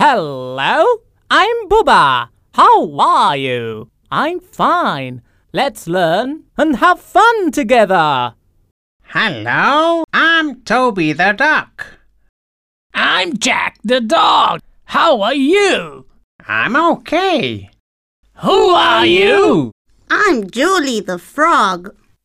Hello, I'm Bubba. How are you? I'm fine. Let's learn and have fun together. Hello, I'm Toby the duck. I'm Jack the dog. How are you? I'm okay. Who are you? I'm Julie the frog.